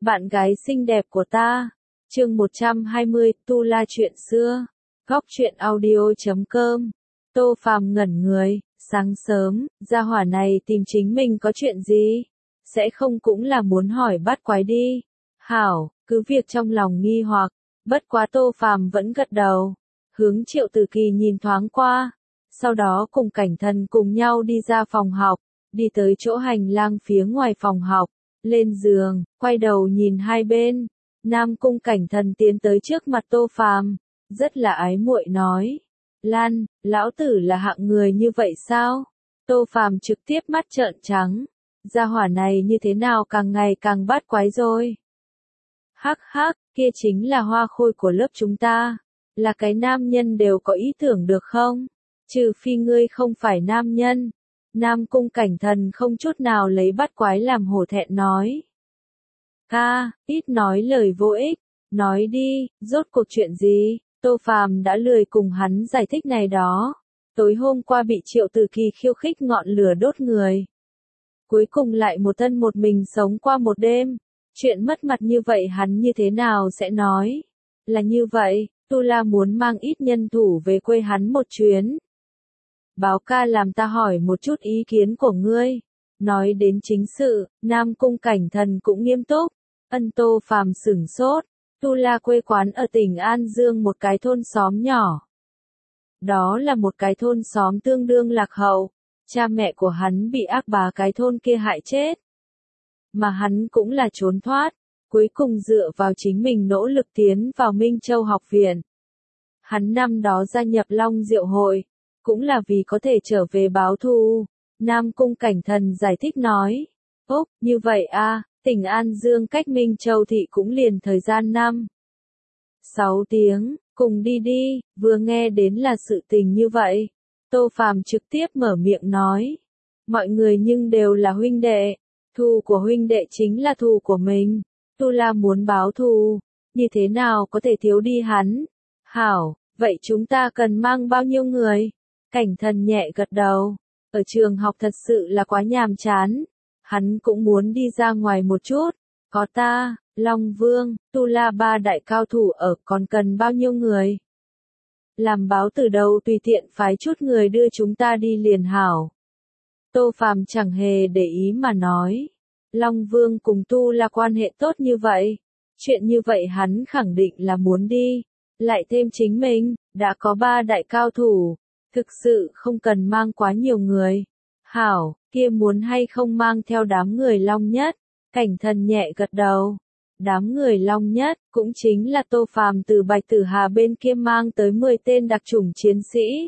bạn gái xinh đẹp của ta. Chương 120, Tu La chuyện xưa. Góc truyện audio.com. Tô Phàm ngẩn người, sáng sớm, gia hỏa này tìm chính mình có chuyện gì? Sẽ không cũng là muốn hỏi bắt quái đi. Hảo, cứ việc trong lòng nghi hoặc, bất quá Tô Phàm vẫn gật đầu. Hướng Triệu Tử Kỳ nhìn thoáng qua, sau đó cùng Cảnh Thần cùng nhau đi ra phòng học, đi tới chỗ hành lang phía ngoài phòng học, lên giường, quay đầu nhìn hai bên. Nam Cung Cảnh Thần tiến tới trước mặt Tô Phàm, rất là ái muội nói: "Lan, lão tử là hạng người như vậy sao?" Tô Phàm trực tiếp mắt trợn trắng, gia hỏa này như thế nào càng ngày càng bát quái rồi. Hắc hắc, kia chính là hoa khôi của lớp chúng ta, là cái nam nhân đều có ý tưởng được không? Trừ phi ngươi không phải nam nhân. Nam Cung Cảnh Thần không chút nào lấy bắt quái làm hổ thẹn nói. Ca, ít nói lời vô ích, nói đi, rốt cuộc chuyện gì? Tô Phàm đã lười cùng hắn giải thích này đó. Tối hôm qua bị Triệu Tử Kỳ khiêu khích ngọn lửa đốt người. Cuối cùng lại một thân một mình sống qua một đêm. Chuyện mất mặt như vậy hắn như thế nào sẽ nói? Là như vậy, Tu La muốn mang ít nhân thủ về quê hắn một chuyến. Báo ca làm ta hỏi một chút ý kiến của ngươi. Nói đến chính sự, Nam Cung Cảnh Thần cũng nghiêm túc. Tô Phàm sửng sốt. Tu La quê quán ở tỉnh An Dương, một cái thôn xóm nhỏ. Đó là một cái thôn xóm tương đương lạc hậu. Cha mẹ của hắn bị ác bá cái thôn kia hại chết. Mà hắn cũng là trốn thoát, cuối cùng dựa vào chính mình nỗ lực tiến vào Minh Châu học viện. Hắn năm đó gia nhập Long Diệu hội, cũng là vì có thể trở về báo thù. Nam Cung Cảnh Thần giải thích nói: "Ốc, như vậy a, tỉnh An Dương cách Minh Châu thị cũng liền thời gian 6 tiếng, cùng đi đi." Vừa nghe đến là sự tình như vậy, Tô Phàm trực tiếp mở miệng nói: "Mọi người nhưng đều là huynh đệ, thù của huynh đệ chính là thù của mình. Tu La muốn báo thù, như thế nào có thể thiếu đi hắn? Hảo, vậy chúng ta cần mang bao nhiêu người?" Cảnh Thần nhẹ gật đầu. Ở trường học thật sự là quá nhàm chán. Hắn cũng muốn đi ra ngoài một chút. Có ta, Long Vương, Tu La ba đại cao thủ ở, còn cần bao nhiêu người? Làm báo từ đầu tùy tiện phái chút người đưa chúng ta đi liền hảo. Tô Phàm chẳng hề để ý mà nói. Long Vương cùng Tu La quan hệ tốt như vậy. Chuyện như vậy hắn khẳng định là muốn đi. Lại thêm chính mình, đã có 3 đại cao thủ. Thực sự không cần mang quá nhiều người. Hảo, kia muốn hay không mang theo đám người Long Nhất? Cảnh Thần nhẹ gật đầu. Đám người Long Nhất, cũng chính là Tô Phàm từ Bạch Tử Hà bên kia mang tới 10 tên đặc chủng chiến sĩ.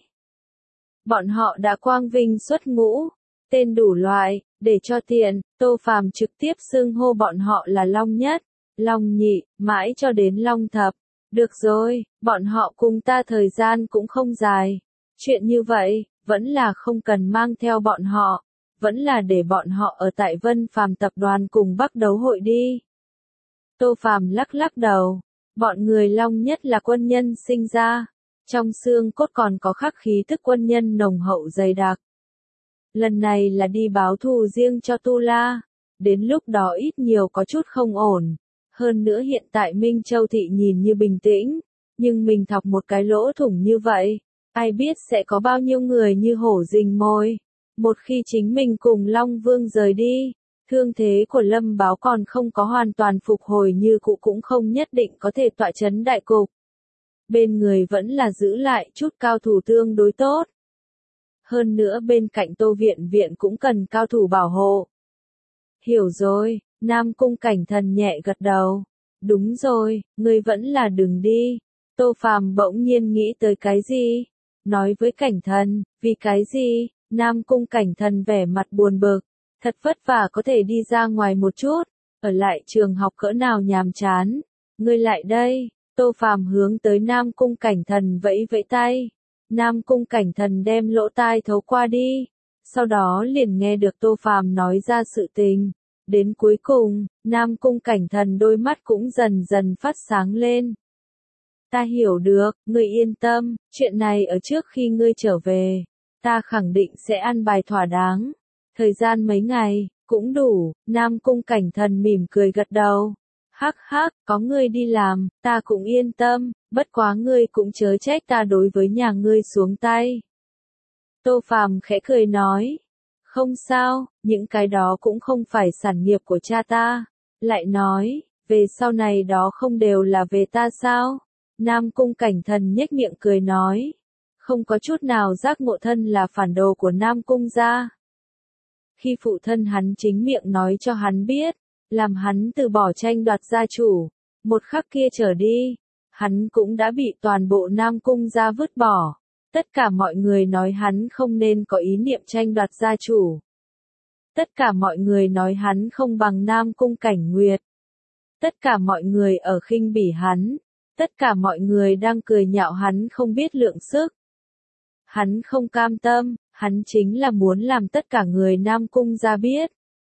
Bọn họ đã quang vinh xuất ngũ, tên đủ loại, để cho tiện, Tô Phàm trực tiếp xưng hô bọn họ là Long Nhất, Long Nhị, mãi cho đến Long Thập. Được rồi, bọn họ cùng ta thời gian cũng không dài. Chuyện như vậy, vẫn là không cần mang theo bọn họ, vẫn là để bọn họ ở tại Vân Phàm tập đoàn cùng Bắc Đấu hội đi. Tô Phàm lắc lắc đầu, bọn người Long Nhất là quân nhân sinh ra, trong xương cốt còn có khắc khí tức quân nhân nồng hậu dày đặc. Lần này là đi báo thù riêng cho Tu La, đến lúc đó ít nhiều có chút không ổn. Hơn nữa hiện tại Minh Châu thị nhìn như bình tĩnh, nhưng mình thọc một cái lỗ thủng như vậy, ai biết sẽ có bao nhiêu người như hổ rình mồi. Một khi chính mình cùng Long Vương rời đi, thương thế của Lâm Báo còn không có hoàn toàn phục hồi như cũ cũng không nhất định có thể tọa chấn đại cục. Bên người vẫn là giữ lại chút cao thủ tương đối tốt. Hơn nữa bên cạnh Tô Viện cũng cần cao thủ bảo hộ. Hiểu rồi, Nam Cung Cảnh Thần nhẹ gật đầu. Đúng rồi, ngươi vẫn là đừng đi. Tô Phàm bỗng nhiên nghĩ tới cái gì? Nói với Cảnh Thần, vì cái gì? Nam Cung Cảnh Thần vẻ mặt buồn bực. Thật vất vả có thể đi ra ngoài một chút, ở lại trường học cỡ nào nhàm chán. Ngươi lại đây. Tô Phàm hướng tới Nam Cung Cảnh Thần vẫy vẫy tay. Nam Cung Cảnh Thần đem lỗ tai thấu qua đi. Sau đó liền nghe được Tô Phàm nói ra sự tình. Đến cuối cùng, Nam Cung Cảnh Thần đôi mắt cũng dần dần phát sáng lên. Ta hiểu được, ngươi yên tâm, chuyện này ở trước khi ngươi trở về, ta khẳng định sẽ ăn bài thỏa đáng. Thời gian mấy ngày, cũng đủ. Nam Cung Cảnh Thần mỉm cười gật đầu. Hắc hắc, có ngươi đi làm, ta cũng yên tâm, bất quá ngươi cũng chớ trách ta đối với nhà ngươi xuống tay. Tô Phàm khẽ cười nói, không sao, những cái đó cũng không phải sản nghiệp của cha ta. Lại nói, về sau này đó không đều là về ta sao? Nam Cung Cảnh Thần nhếch miệng cười nói, không có chút nào giác ngộ thân là phản đồ của Nam Cung gia. Khi phụ thân hắn chính miệng nói cho hắn biết, làm hắn từ bỏ tranh đoạt gia chủ, một khắc kia trở đi, hắn cũng đã bị toàn bộ Nam Cung gia vứt bỏ. Tất cả mọi người nói hắn không nên có ý niệm tranh đoạt gia chủ. Tất cả mọi người nói hắn không bằng Nam Cung Cảnh Nguyệt. Tất cả mọi người ở khinh bỉ hắn. Tất cả mọi người đang cười nhạo hắn không biết lượng sức. Hắn không cam tâm, hắn chính là muốn làm tất cả người Nam Cung gia biết.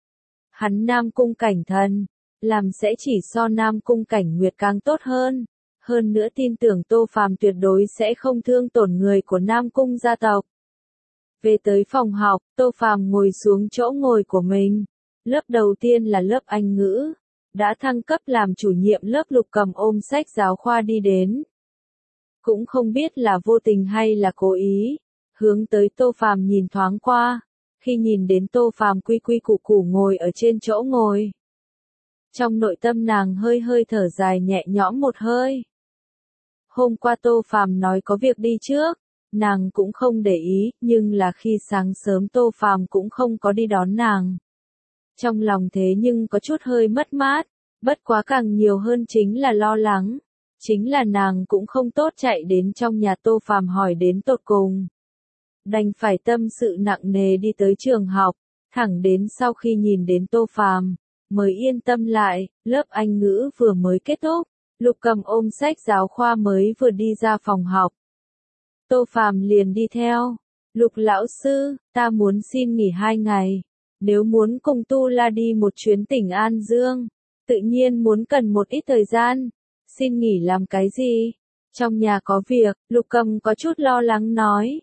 Hắn Nam Cung Cảnh Thần, làm sẽ chỉ so Nam Cung Cảnh Nguyệt càng tốt hơn. Hơn nữa tin tưởng Tô Phàm tuyệt đối sẽ không thương tổn người của Nam Cung gia tộc. Về tới phòng học, Tô Phàm ngồi xuống chỗ ngồi của mình. Lớp đầu tiên là lớp Anh ngữ. Đã thăng cấp làm chủ nhiệm lớp Lục Cầm ôm sách giáo khoa đi đến. Cũng không biết là vô tình hay là cố ý. Hướng tới Tô Phàm nhìn thoáng qua. Khi nhìn đến Tô Phàm quy quy củ củ ngồi ở trên chỗ ngồi. Trong nội tâm nàng hơi hơi thở dài nhẹ nhõm một hơi. Hôm qua Tô Phàm nói có việc đi trước, nàng cũng không để ý, nhưng là khi sáng sớm Tô Phàm cũng không có đi đón nàng. Trong lòng thế nhưng có chút hơi mất mát, bất quá càng nhiều hơn chính là lo lắng. Chính là nàng cũng không tốt chạy đến trong nhà Tô Phàm hỏi đến tột cùng. Đành phải tâm sự nặng nề đi tới trường học, thẳng đến sau khi nhìn đến Tô Phàm mới yên tâm lại. Lớp Anh ngữ vừa mới kết thúc, Lục Cầm ôm sách giáo khoa mới vừa đi ra phòng học. Tô Phàm liền đi theo. Lục lão sư, ta muốn xin nghỉ 2 ngày. Nếu muốn cùng Tu La đi một chuyến tỉnh An Dương, tự nhiên muốn cần một ít thời gian. Xin nghỉ làm cái gì? Trong nhà có việc, Lục Cầm có chút lo lắng nói.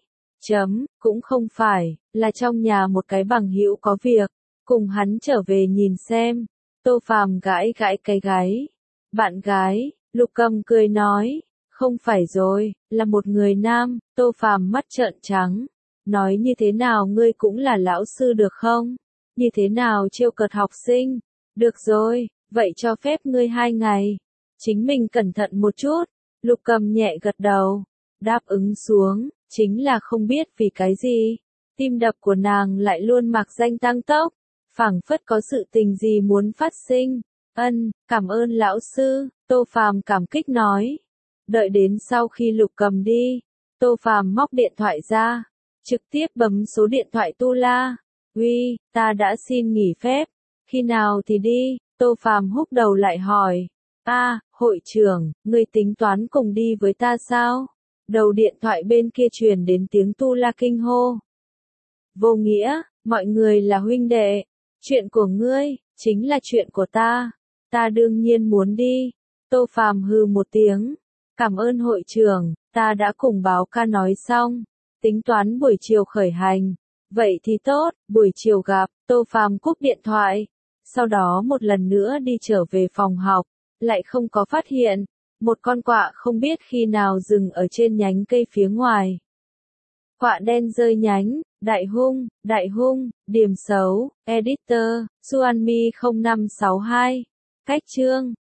Cũng không phải, là trong nhà một cái bằng hữu có việc, cùng hắn trở về nhìn xem. Tô Phàm gãi gãi cái gáy. Bạn gái, Lục Cầm cười nói, không phải rồi, là một người nam. Tô Phàm mắt trợn trắng, nói như thế nào ngươi cũng là lão sư được không? Như thế nào trêu cợt học sinh? Được rồi, vậy cho phép ngươi 2 ngày. Chính mình cẩn thận một chút. Lục Cầm nhẹ gật đầu, đáp ứng xuống, chính là không biết vì cái gì. Tim đập của nàng lại luôn mạc danh tăng tốc, phảng phất có sự tình gì muốn phát sinh. Cảm ơn lão sư, Tô Phàm cảm kích nói. Đợi đến sau khi Lục Cầm đi, Tô Phàm móc điện thoại ra, trực tiếp bấm số điện thoại Tu La. Uy, ta đã xin nghỉ phép, khi nào thì đi? Tô Phàm húc đầu lại hỏi. Hội trưởng, ngươi tính toán cùng đi với ta sao? Đầu điện thoại bên kia truyền đến tiếng Tu La kinh hô. Vô nghĩa, mọi người là huynh đệ. Chuyện của ngươi, chính là chuyện của ta. Ta đương nhiên muốn đi. Tô Phàm hừ một tiếng. Cảm ơn hội trưởng, ta đã cùng báo ca nói xong. Tính toán buổi chiều khởi hành. Vậy thì tốt, buổi chiều gặp. Tô Phàm cúp điện thoại. Sau đó một lần nữa đi trở về phòng học. Lại không có phát hiện. Một con quạ không biết khi nào dừng ở trên nhánh cây phía ngoài. Quạ đen rơi nhánh. Đại hung, điểm xấu, editor, Suanmi 0562. Cách chương.